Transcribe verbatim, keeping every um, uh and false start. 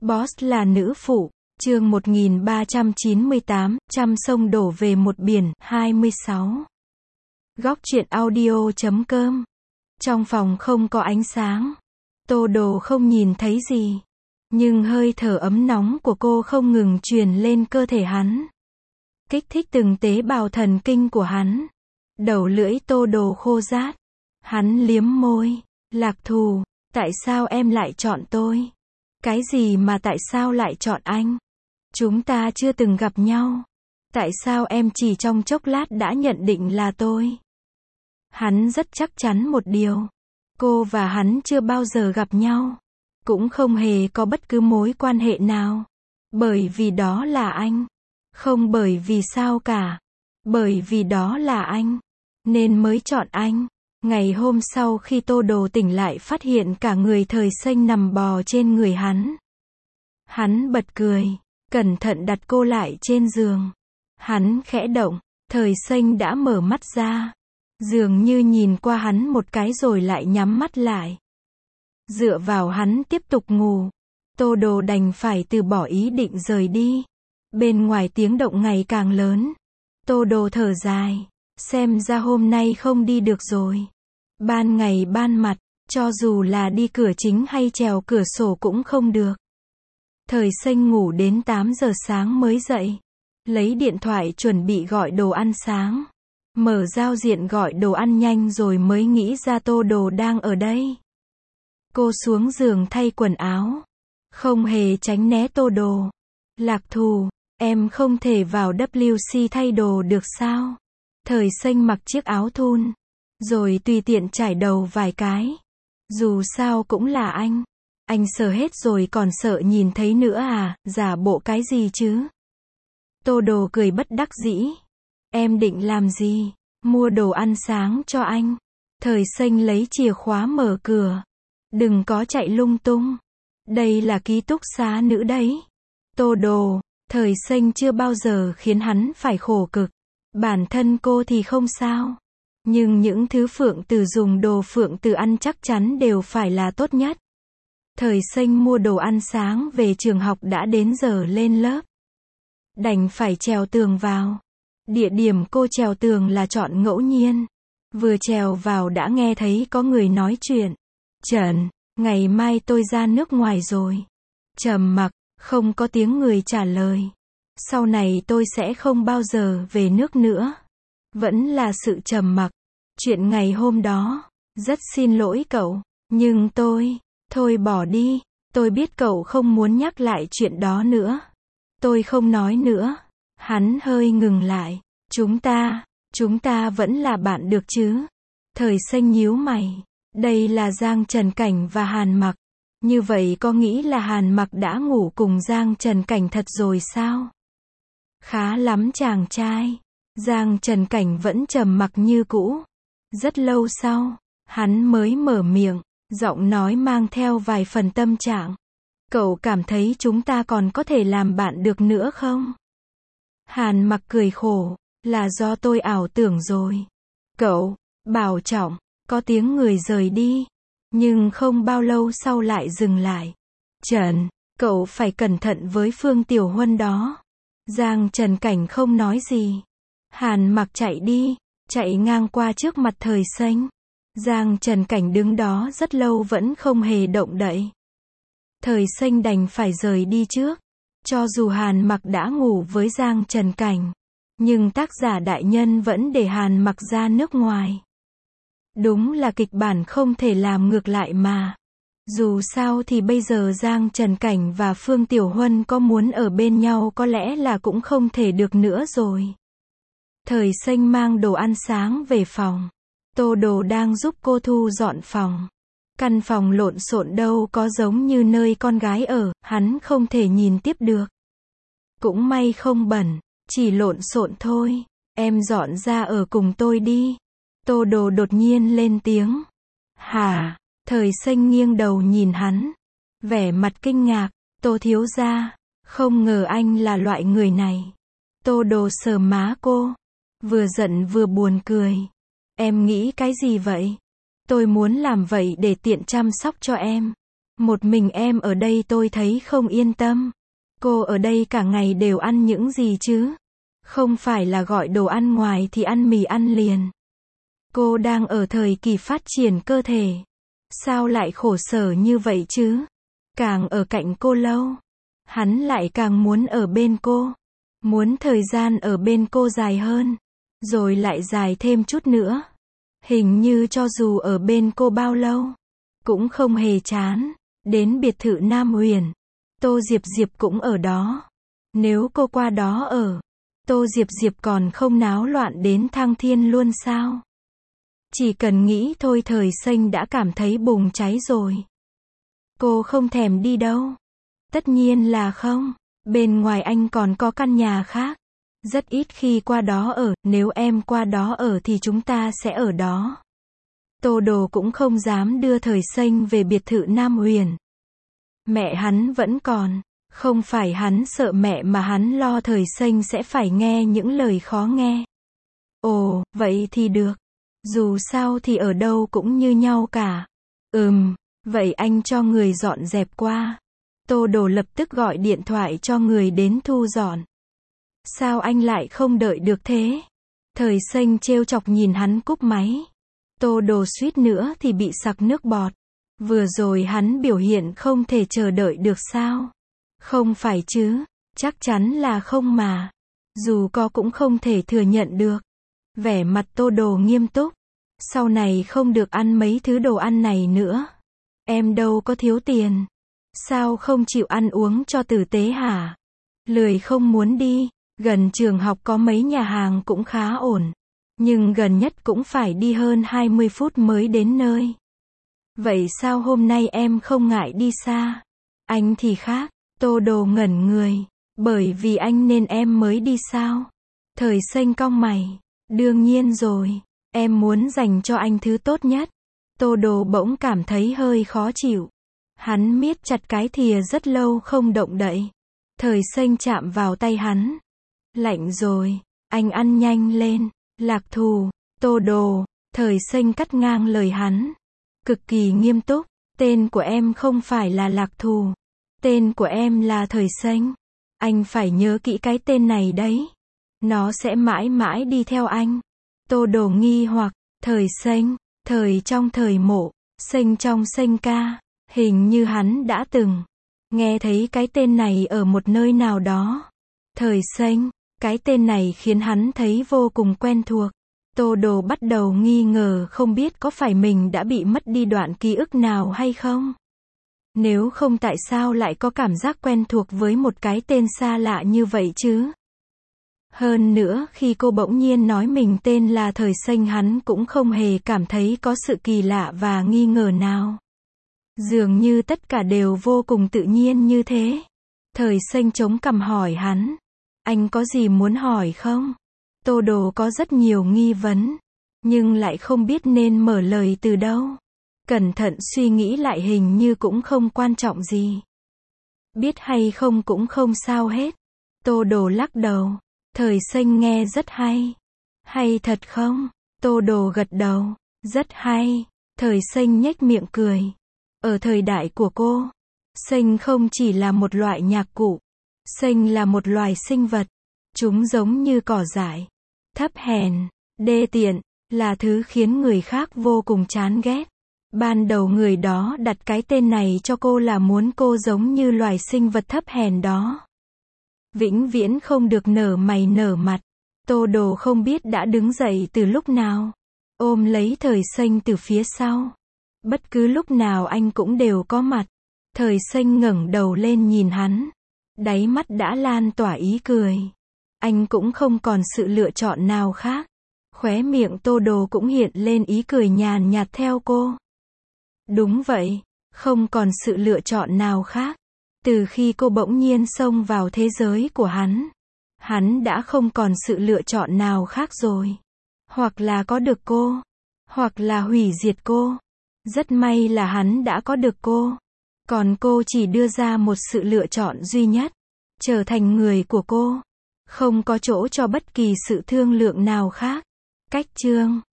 Boss là nữ phụ. Chương một nghìn ba trăm chín mươi tám, trăm sông đổ về một biển, hai mươi sáu. Góc truyện audio chấm com. Trong phòng không có ánh sáng. Tô Đồ không nhìn thấy gì. Nhưng hơi thở ấm nóng của cô không ngừng truyền lên cơ thể hắn. Kích thích từng tế bào thần kinh của hắn. Đầu lưỡi Tô Đồ khô rát. Hắn liếm môi. Lạc Thù, tại sao em lại chọn tôi? Cái gì mà tại sao lại chọn anh? Chúng ta chưa từng gặp nhau. Tại sao em chỉ trong chốc lát đã nhận định là tôi? Hắn rất chắc chắn một điều. Cô và hắn chưa bao giờ gặp nhau. Cũng không hề có bất cứ mối quan hệ nào. Bởi vì đó là anh. Không bởi vì sao cả. Bởi vì đó là anh. Nên mới chọn anh. Ngày hôm sau khi Tô Đồ tỉnh lại phát hiện cả người Thời Xanh nằm bò trên người hắn. Hắn bật cười. Cẩn thận đặt cô lại trên giường. Hắn khẽ động. Thời Xanh đã mở mắt ra. Dường như nhìn qua hắn một cái rồi lại nhắm mắt lại. Dựa vào hắn tiếp tục ngủ. Tô Đồ đành phải từ bỏ ý định rời đi. Bên ngoài tiếng động ngày càng lớn. Tô Đồ thở dài. Xem ra hôm nay không đi được rồi. Ban ngày ban mặt, cho dù là đi cửa chính hay trèo cửa sổ cũng không được. Thời Xanh ngủ đến tám giờ sáng mới dậy. Lấy điện thoại chuẩn bị gọi đồ ăn sáng. Mở giao diện gọi đồ ăn nhanh rồi mới nghĩ ra Tô Đồ đang ở đây. Cô xuống giường thay quần áo. Không hề tránh né Tô Đồ. Lạc Thù, em không thể vào W C thay đồ được sao? Thời Xanh mặc chiếc áo thun. Rồi tùy tiện trải đầu vài cái. Dù sao cũng là anh. Anh sợ hết rồi còn sợ nhìn thấy nữa à, giả bộ cái gì chứ? Tô Đồ cười bất đắc dĩ. Em định làm gì? Mua đồ ăn sáng cho anh. Thời Xanh lấy chìa khóa mở cửa. Đừng có chạy lung tung. Đây là ký túc xá nữ đấy. Tô Đồ, Thời Xanh chưa bao giờ khiến hắn phải khổ cực. Bản thân cô thì không sao. Nhưng những thứ Phượng Tử dùng đồ Phượng Tử ăn chắc chắn đều phải là tốt nhất. Thời Xanh mua đồ ăn sáng về trường học đã đến giờ lên lớp. Đành phải trèo tường vào. Địa điểm cô trèo tường là chọn ngẫu nhiên. Vừa trèo vào đã nghe thấy có người nói chuyện. Trần, ngày mai tôi ra nước ngoài rồi. Trầm mặc, không có tiếng người trả lời. Sau này tôi sẽ không bao giờ về nước nữa. Vẫn là sự trầm mặc. Chuyện ngày hôm đó. Rất xin lỗi cậu. Nhưng tôi, thôi bỏ đi. Tôi biết cậu không muốn nhắc lại chuyện đó nữa. Tôi không nói nữa. Hắn hơi ngừng lại. Chúng ta, chúng ta vẫn là bạn được chứ? Thời Xanh nhíu mày. Đây là Giang Trần Cảnh và Hàn Mặc. Như vậy có nghĩ là Hàn Mặc đã ngủ cùng Giang Trần Cảnh thật rồi sao? Khá lắm chàng trai. Giang Trần Cảnh vẫn trầm mặc như cũ. Rất lâu sau, hắn mới mở miệng, giọng nói mang theo vài phần tâm trạng. Cậu cảm thấy chúng ta còn có thể làm bạn được nữa không? Hàn Mặc cười khổ, là do tôi ảo tưởng rồi. Cậu, bảo trọng, có tiếng người rời đi. Nhưng không bao lâu sau lại dừng lại. Trần, cậu phải cẩn thận với Phương Tiểu Huân đó. Giang Trần Cảnh không nói gì. Hàn Mặc chạy đi, chạy ngang qua trước mặt Thời Xanh. Giang Trần Cảnh đứng đó rất lâu vẫn không hề động đậy. Thời Xanh đành phải rời đi trước. Cho dù Hàn Mặc đã ngủ với Giang Trần Cảnh, nhưng tác giả đại nhân vẫn để Hàn Mặc ra nước ngoài. Đúng là kịch bản không thể làm ngược lại mà. Dù sao thì bây giờ Giang Trần Cảnh và Phương Tiểu Huân có muốn ở bên nhau có lẽ là cũng không thể được nữa rồi. Thời Xanh mang đồ ăn sáng về phòng. Tô Đồ đang giúp cô thu dọn phòng. Căn phòng lộn xộn đâu có giống như nơi con gái ở, hắn không thể nhìn tiếp được. Cũng may không bẩn, chỉ lộn xộn thôi. Em dọn ra ở cùng tôi đi. Tô Đồ đột nhiên lên tiếng. Hả? Thời Xanh nghiêng đầu nhìn hắn. Vẻ mặt kinh ngạc. Tô thiếu gia, không ngờ anh là loại người này. Tô Đồ sờ má cô. Vừa giận vừa buồn cười. Em nghĩ cái gì vậy? Tôi muốn làm vậy để tiện chăm sóc cho em. Một mình em ở đây tôi thấy không yên tâm. Cô ở đây cả ngày đều ăn những gì chứ? Không phải là gọi đồ ăn ngoài thì ăn mì ăn liền. Cô đang ở thời kỳ phát triển cơ thể. Sao lại khổ sở như vậy chứ? Càng ở cạnh cô lâu, hắn lại càng muốn ở bên cô. Muốn thời gian ở bên cô dài hơn. Rồi lại dài thêm chút nữa. Hình như cho dù ở bên cô bao lâu, cũng không hề chán. Đến biệt thự Nam Huyền, Tô Diệp Diệp cũng ở đó. Nếu cô qua đó ở, Tô Diệp Diệp còn không náo loạn đến thăng thiên luôn sao? Chỉ cần nghĩ thôi Thời Xanh đã cảm thấy bùng cháy rồi. Cô không thèm đi đâu. Tất nhiên là không. Bên ngoài anh còn có căn nhà khác. Rất ít khi qua đó ở, nếu em qua đó ở thì chúng ta sẽ ở đó. Tô Đồ cũng không dám đưa Thời Xanh về biệt thự Nam Huyền. Mẹ hắn vẫn còn. Không phải hắn sợ mẹ mà hắn lo Thời Xanh sẽ phải nghe những lời khó nghe. Ồ, vậy thì được. Dù sao thì ở đâu cũng như nhau cả. Ừm, vậy anh cho người dọn dẹp qua. Tô Đồ lập tức gọi điện thoại cho người đến thu dọn. Sao anh lại không đợi được thế? Thời Xanh trêu chọc nhìn hắn cúp máy. Tô Đồ suýt nữa thì bị sặc nước bọt. Vừa rồi hắn biểu hiện không thể chờ đợi được sao? Không phải chứ, chắc chắn là không mà. Dù có cũng không thể thừa nhận được. Vẻ mặt Tô Đồ nghiêm túc. Sau này không được ăn mấy thứ đồ ăn này nữa. Em đâu có thiếu tiền. Sao không chịu ăn uống cho tử tế hả? Lười không muốn đi. Gần trường học có mấy nhà hàng cũng khá ổn. Nhưng gần nhất cũng phải đi hơn hai mươi phút mới đến nơi. Vậy sao hôm nay em không ngại đi xa? Anh thì khác. Tô Đồ ngẩn người. Bởi vì anh nên em mới đi sao? Thời Xanh cong mày. Đương nhiên rồi. Em muốn dành cho anh thứ tốt nhất. Tô Đồ bỗng cảm thấy hơi khó chịu. Hắn miết chặt cái thìa rất lâu không động đậy. Thời Xanh chạm vào tay hắn. Lạnh rồi. Anh ăn nhanh lên. Lạc Thù. Tô Đồ. Thời Xanh cắt ngang lời hắn. Cực kỳ nghiêm túc. Tên của em không phải là Lạc Thù. Tên của em là Thời Xanh. Anh phải nhớ kỹ cái tên này đấy. Nó sẽ mãi mãi đi theo anh. Tô Đồ nghi hoặc. Thời Xanh. Thời trong thời mộ. Xanh trong Xanh ca. Hình như hắn đã từng nghe thấy cái tên này ở một nơi nào đó. Thời Xanh. Cái tên này khiến hắn thấy vô cùng quen thuộc. Tô Đồ bắt đầu nghi ngờ không biết có phải mình đã bị mất đi đoạn ký ức nào hay không. Nếu không tại sao lại có cảm giác quen thuộc với một cái tên xa lạ như vậy chứ? Hơn nữa khi cô bỗng nhiên nói mình tên là Thời Xanh hắn cũng không hề cảm thấy có sự kỳ lạ và nghi ngờ nào. Dường như tất cả đều vô cùng tự nhiên như thế. Thời Xanh chống cằm hỏi hắn. Anh có gì muốn hỏi không? Tô Đồ có rất nhiều nghi vấn. Nhưng lại không biết nên mở lời từ đâu. Cẩn thận suy nghĩ lại hình như cũng không quan trọng gì. Biết hay không cũng không sao hết. Tô Đồ lắc đầu. Thời Xanh nghe rất hay. Hay thật không? Tô Đồ gật đầu. Rất hay. Thời Xanh nhếch miệng cười. Ở thời đại của cô, Xanh không chỉ là một loại nhạc cụ. Xanh là một loài sinh vật. Chúng giống như cỏ dại. Thấp hèn, đê tiện, là thứ khiến người khác vô cùng chán ghét. Ban đầu người đó đặt cái tên này cho cô là muốn cô giống như loài sinh vật thấp hèn đó. Vĩnh viễn không được nở mày nở mặt. Tô Đồ không biết đã đứng dậy từ lúc nào. Ôm lấy Thời Xanh từ phía sau. Bất cứ lúc nào anh cũng đều có mặt. Thời Xanh ngẩng đầu lên nhìn hắn. Đáy mắt đã lan tỏa ý cười. Anh cũng không còn sự lựa chọn nào khác. Khóe miệng Tô Đồ cũng hiện lên ý cười nhàn nhạt theo cô. Đúng vậy, không còn sự lựa chọn nào khác. Từ khi cô bỗng nhiên xông vào thế giới của hắn, hắn đã không còn sự lựa chọn nào khác rồi. Hoặc là có được cô, hoặc là hủy diệt cô. Rất may là hắn đã có được cô. Còn cô chỉ đưa ra một sự lựa chọn duy nhất. Trở thành người của cô. Không có chỗ cho bất kỳ sự thương lượng nào khác. Cách chương